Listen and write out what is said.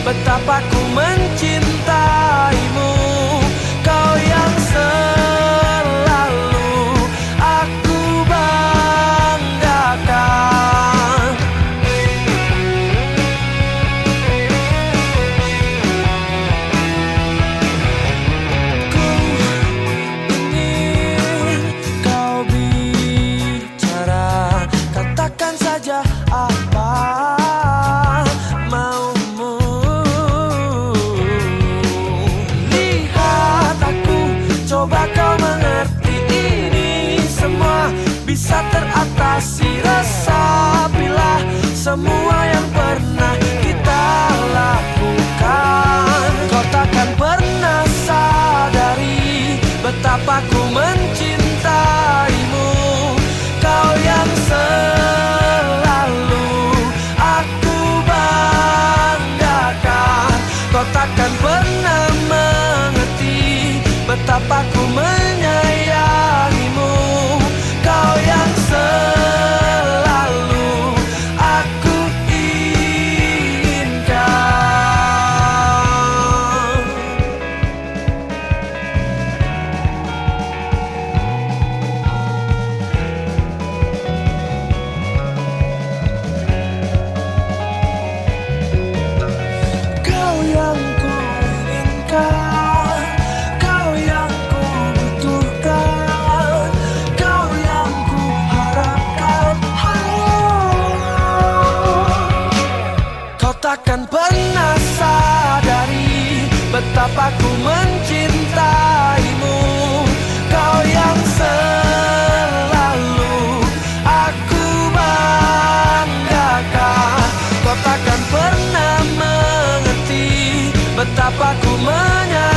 betapa ku mencintaimu. Kau yang selalu aku banggakan. Ku ingin kau bicara, katakan saja apa maumu. Lihat aku, coba kau mengerti, ini semua bisa teratasi. Resapilah semua yang pernah kita lakukan. Kau takkan pernah sadari betapa ku mencintaimu. Kau yang selalu aku banggakan. Kau takkan pernah mengerti betapa ku menyayangimu. Kau yang selalu aku inginkan. Kau yang ku inginkan, kau yang ku butuhkan, kau yang ku harapkan. Kau takkan pernah sadari betapa ku mencintaimu. Kau yang selalu aku banggakan. Kau takkan pernah mengerti betapa ku menyayangimu.